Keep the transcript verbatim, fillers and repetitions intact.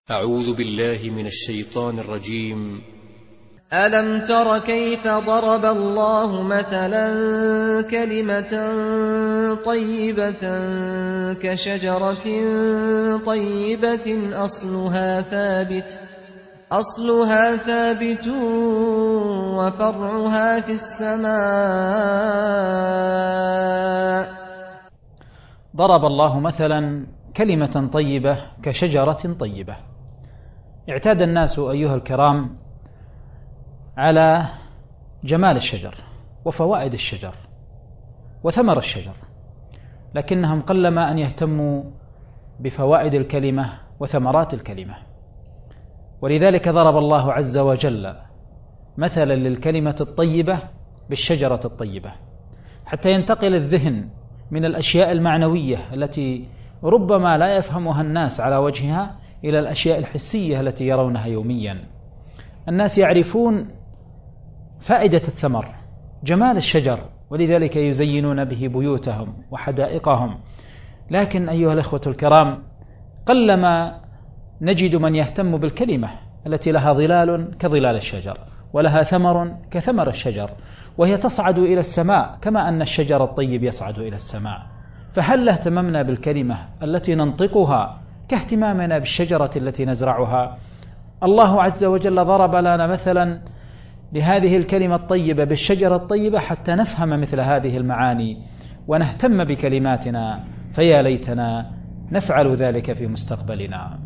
أعوذ بالله من الشيطان الرجيم. ألم تر كيف ضرب الله مثلا كلمة طيبة كشجرة طيبة أصلها ثابت أصلها ثابت وفرعها في السماء. ضرب الله مثلا كلمة طيبة كشجرة طيبة. اعتاد الناس أيها الكرام على جمال الشجر وفوائد الشجر وثمر الشجر، لكنهم قلما أن يهتموا بفوائد الكلمة وثمرات الكلمة. ولذلك ضرب الله عز وجل مثلا للكلمة الطيبة بالشجرة الطيبة، حتى ينتقل الذهن من الأشياء المعنوية التي ربما لا يفهمها الناس على وجهها إلى الأشياء الحسية التي يرونها يوميا. الناس يعرفون فائدة الثمر، جمال الشجر، ولذلك يزينون به بيوتهم وحدائقهم، لكن أيها الأخوة الكرام قلما نجد من يهتم بالكلمة التي لها ظلال كظلال الشجر ولها ثمر كثمر الشجر، وهي تصعد إلى السماء كما أن الشجر الطيب يصعد إلى السماء. فهل اهتممنا بالكلمة التي ننطقها كاهتمامنا بالشجرة التي نزرعها؟ الله عز وجل ضرب لنا مثلا لهذه الكلمة الطيبة بالشجرة الطيبة حتى نفهم مثل هذه المعاني ونهتم بكلماتنا، فيا ليتنا نفعل ذلك في مستقبلنا.